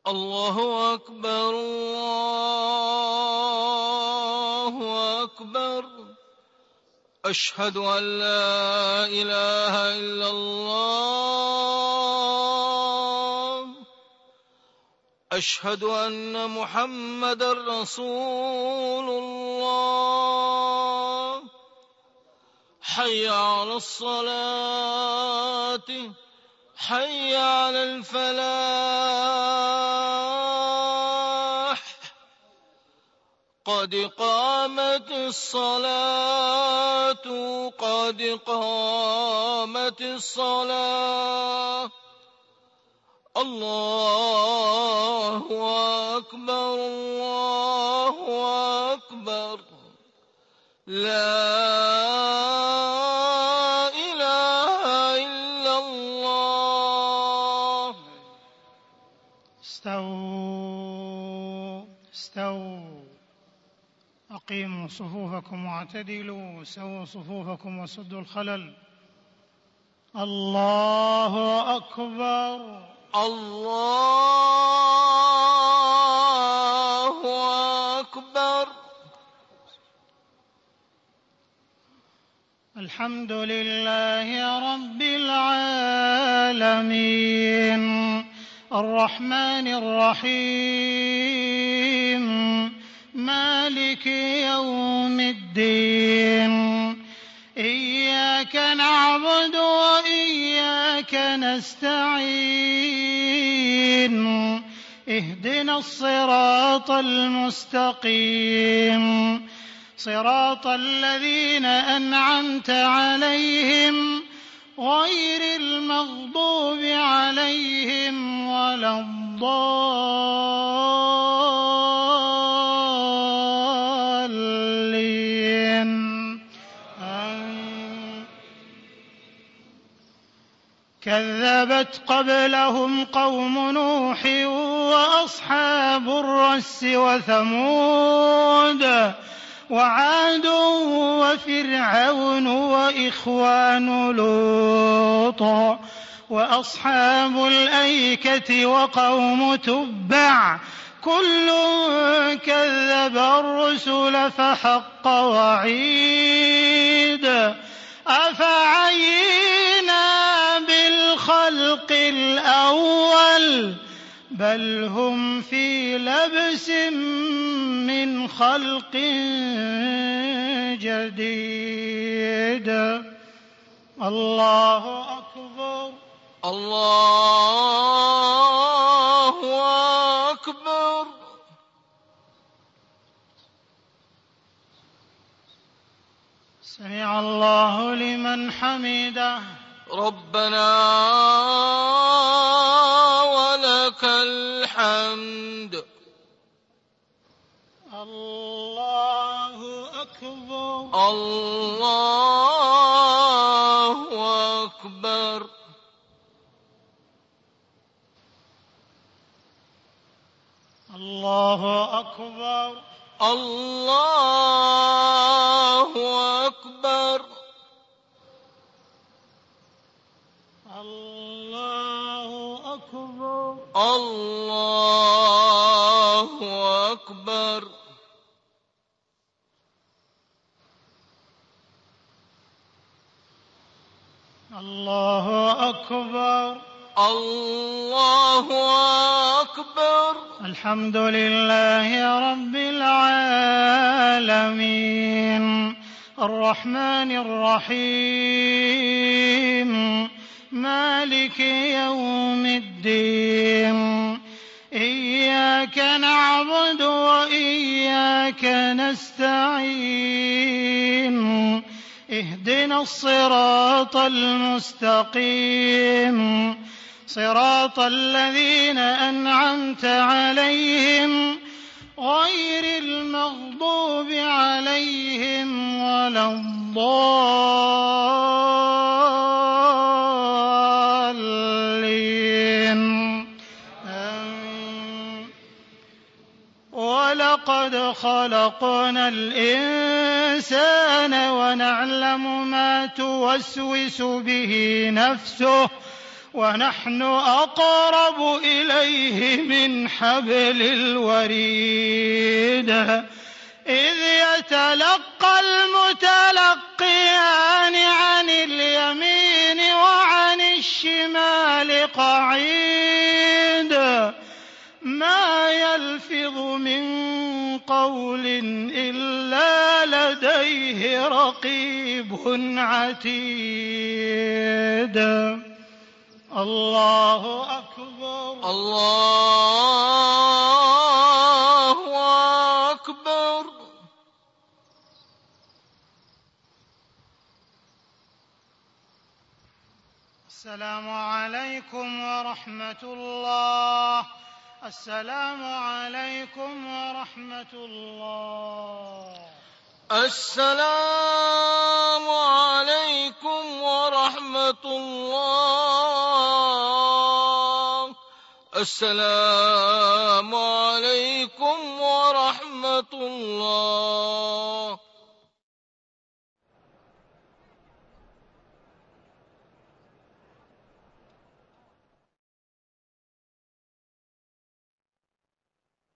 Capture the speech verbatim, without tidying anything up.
الله أكبر الله أكبر. أشهد أن لا إله إلا الله. أشهد أن محمدًا رسول الله. حي على الصلاة حي على الفلاح. قد قامت الصلاة قد قامت الصلاة. الله أكبر الله أكبر. لا إله إلا الله. استووا استووا أقيموا صفوفكم واعتدلوا. سووا صفوفكم وسدوا الخلل. الله أكبر الله أكبر. الحمد لله رب العالمين الرحمن الرحيم مالك يوم الدين. إياك نعبد وإياك نستعين. اهدنا الصراط المستقيم صراط الذين أنعمت عليهم غير المغضوب عليهم ولا الضالين. كذبت قبلهم قوم نوح وأصحاب الرس وثمود وعاد وفرعون وإخوان لوط وأصحاب الأيكة وقوم تبع كل كذب الرسل فحق وعيد. أفعينا بالخلق الأول بل هم في لبس من خلق جديد. الله أكبر الله أكبر. سمع الله لمن حمده. ربنا ولك الحمد. الله أكبر الله أكبر. الله أكبر الله أكبر. الله أكبر الله أكبر. الله أكبر الله أكبر. الحمد لله رب العالمين الرحمن الرحيم مالك يوم الدين. إياك نعبد وإياك نستعين. اهدنا الصراط المستقيم صراط الذين أنعمت عليهم غير المغضوب عليهم ولا الضالين. ولقد خلقنا الإنسان ونعلم ما توسوس به نفسه ونحن أقرب إليه من حبل الوريد إذ يتلقى المتلقيان عن اليمين وعن الشمال قعيد ما يلفظ من قول إلا لديه رقيب عتيد. الله أكبر. الله أكبر. السلام عليكم ورحمة الله. السلام عليكم ورحمة الله. السلام عليكم ورحمة الله. السلام عليكم ورحمة الله.